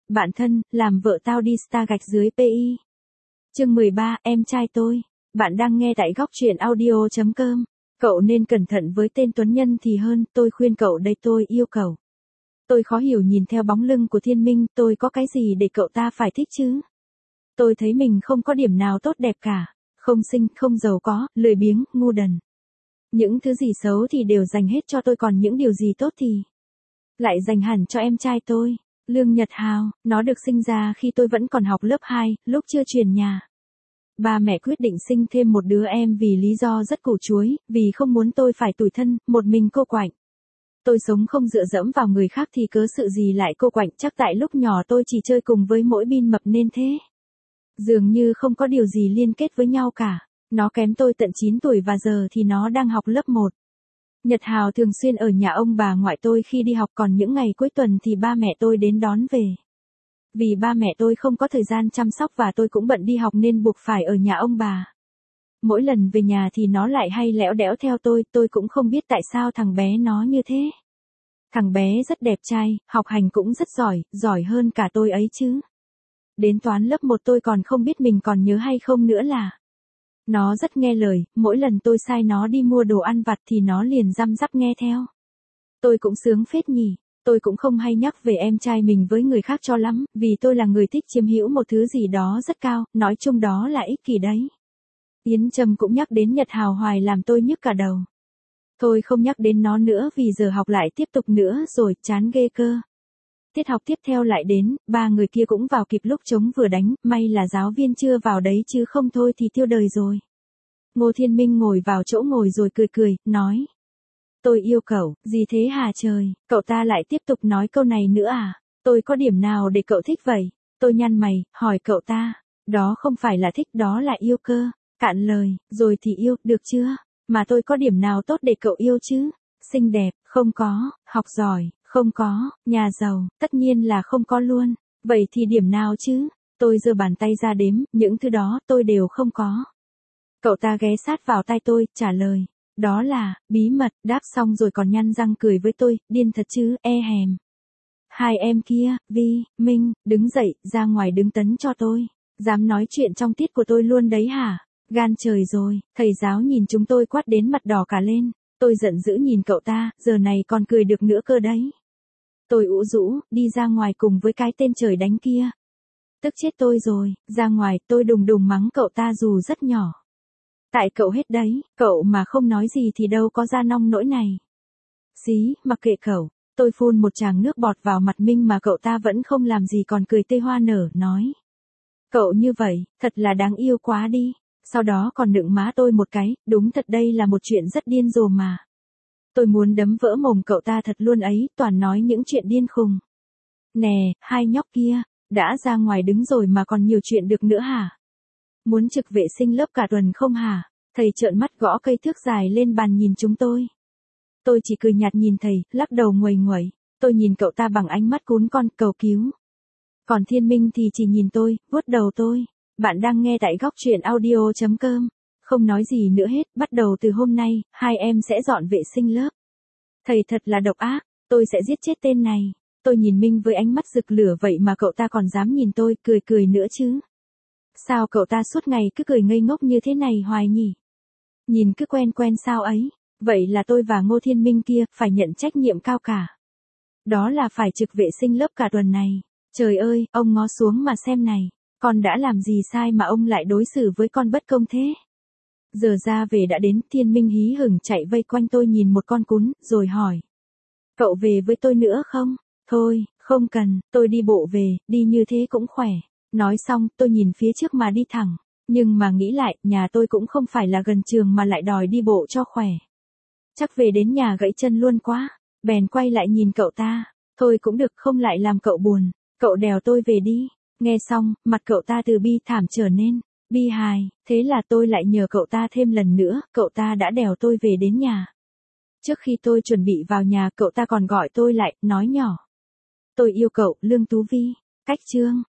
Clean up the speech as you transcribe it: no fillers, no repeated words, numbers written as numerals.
bạn thân, làm vợ tao đi star gạch dưới PI. Chương 13, em trai tôi. Bạn đang nghe tại góc truyện audio.com. Cậu nên cẩn thận với tên Tuấn Nhân thì hơn, tôi khuyên cậu đây, tôi yêu cậu. Tôi khó hiểu nhìn theo bóng lưng của Thiên Minh, tôi có cái gì để cậu ta phải thích chứ? Tôi thấy mình không có điểm nào tốt đẹp cả, không xinh, không giàu có, lười biếng, ngu đần. Những thứ gì xấu thì đều dành hết cho tôi, còn những điều gì tốt thì lại dành hẳn cho em trai tôi, Lương Nhật Hào. Nó được sinh ra khi tôi vẫn còn học lớp 2, lúc chưa chuyển nhà. Ba mẹ quyết định sinh thêm một đứa em vì lý do rất củ chuối, vì không muốn tôi phải tủi thân, một mình cô quạnh. Tôi sống không dựa dẫm vào người khác thì cớ sự gì lại cô quạnh, chắc tại lúc nhỏ tôi chỉ chơi cùng với mỗi Bin mập nên thế. Dường như không có điều gì liên kết với nhau cả. Nó kém tôi tận 9 tuổi và giờ thì nó đang học lớp 1. Nhật Hào thường xuyên ở nhà ông bà ngoại tôi khi đi học, còn những ngày cuối tuần thì ba mẹ tôi đến đón về. Vì ba mẹ tôi không có thời gian chăm sóc và tôi cũng bận đi học nên buộc phải ở nhà ông bà. Mỗi lần về nhà thì nó lại hay lẽo đẽo theo tôi cũng không biết tại sao thằng bé nó như thế. Thằng bé rất đẹp trai, học hành cũng rất giỏi, giỏi hơn cả tôi ấy chứ. Đến toán lớp 1 tôi còn không biết mình còn nhớ hay không nữa là. Nó rất nghe lời, mỗi lần tôi sai nó đi mua đồ ăn vặt thì nó liền răm rắp nghe theo. Tôi cũng sướng phết nhỉ, tôi cũng không hay nhắc về em trai mình với người khác cho lắm, vì tôi là người thích chiếm hữu một thứ gì đó rất cao, nói chung đó là ích kỷ đấy. Yến Trâm cũng nhắc đến Nhật Hào hoài làm tôi nhức cả đầu. Thôi không nhắc đến nó nữa vì giờ học lại tiếp tục nữa rồi, chán ghê cơ. Tiết học tiếp theo lại đến, ba người kia cũng vào kịp lúc trống vừa đánh, may là giáo viên chưa vào đấy chứ không thôi thì tiêu đời rồi. Ngô Thiên Minh ngồi vào chỗ ngồi rồi cười, nói. Tôi yêu cậu, gì thế hả trời, cậu ta lại tiếp tục nói câu này nữa à? Tôi có điểm nào để cậu thích vậy? Tôi nhăn mày, hỏi cậu ta. Đó không phải là thích, đó là yêu cơ. Cạn lời, rồi thì yêu, được chưa? Mà tôi có điểm nào tốt để cậu yêu chứ? Xinh đẹp, không có, học giỏi, không có, nhà giàu, tất nhiên là không có luôn. Vậy thì điểm nào chứ? Tôi giơ bàn tay ra đếm, những thứ đó tôi đều không có. Cậu ta ghé sát vào tai tôi, trả lời. Đó là, bí mật, đáp xong rồi còn nhăn răng cười với tôi, điên thật chứ, e hèm. Hai em kia, Vi, Minh, đứng dậy, ra ngoài đứng tấn cho tôi. Dám nói chuyện trong tiết của tôi luôn đấy hả? Gan trời rồi, thầy giáo nhìn chúng tôi quát đến mặt đỏ cả lên. Tôi giận dữ nhìn cậu ta, giờ này còn cười được nữa cơ đấy. Tôi ủ rũ, đi ra ngoài cùng với cái tên trời đánh kia. Tức chết tôi rồi, ra ngoài tôi đùng đùng mắng cậu ta dù rất nhỏ. Tại cậu hết đấy, cậu mà không nói gì thì đâu có ra nong nỗi này. Xí, mặc kệ cậu, tôi phun một tràng nước bọt vào mặt Minh mà cậu ta vẫn không làm gì còn cười tê hoa nở, nói. Cậu như vậy, thật là đáng yêu quá đi. Sau đó còn nựng má tôi một cái, đúng thật đây là một chuyện rất điên rồ mà. Tôi muốn đấm vỡ mồm cậu ta thật luôn ấy, toàn nói những chuyện điên khùng. Nè, hai nhóc kia, đã ra ngoài đứng rồi mà còn nhiều chuyện được nữa hả? Muốn trực vệ sinh lớp cả tuần không hả? Thầy trợn mắt gõ cây thước dài lên bàn nhìn chúng tôi. Tôi chỉ cười nhạt nhìn thầy, lắc đầu nguầy nguẩy. Tôi nhìn cậu ta bằng ánh mắt cún con, cầu cứu. Còn Thiên Minh thì chỉ nhìn tôi, vuốt đầu tôi. Bạn đang nghe tại góc truyện audio.com. Không nói gì nữa hết, bắt đầu từ hôm nay, hai em sẽ dọn vệ sinh lớp. Thầy thật là độc ác, tôi sẽ giết chết tên này. Tôi nhìn Minh với ánh mắt rực lửa vậy mà cậu ta còn dám nhìn tôi, cười nữa chứ. Sao cậu ta suốt ngày cứ cười ngây ngốc như thế này hoài nhỉ? Nhìn cứ quen sao ấy. Vậy là tôi và Ngô Thiên Minh kia phải nhận trách nhiệm cao cả. Đó là phải trực vệ sinh lớp cả tuần này. Trời ơi, ông ngó xuống mà xem này. Con đã làm gì sai mà ông lại đối xử với con bất công thế? Giờ ra về đã đến, Thiên Minh hí hửng chạy vây quanh tôi nhìn một con cún, rồi hỏi. Cậu về với tôi nữa không? Thôi, không cần, tôi đi bộ về, đi như thế cũng khỏe. Nói xong, tôi nhìn phía trước mà đi thẳng. Nhưng mà nghĩ lại, nhà tôi cũng không phải là gần trường mà lại đòi đi bộ cho khỏe. Chắc về đến nhà gãy chân luôn quá. Bèn quay lại nhìn cậu ta. Thôi cũng được, không lại làm cậu buồn. Cậu đèo tôi về đi. Nghe xong, mặt cậu ta từ bi thảm trở nên bi hài. Thế là tôi lại nhờ cậu ta thêm lần nữa, cậu ta đã đèo tôi về đến nhà. Trước khi tôi chuẩn bị vào nhà, cậu ta còn gọi tôi lại, nói nhỏ. Tôi yêu cậu, Lương Tú Vi. Cách chương.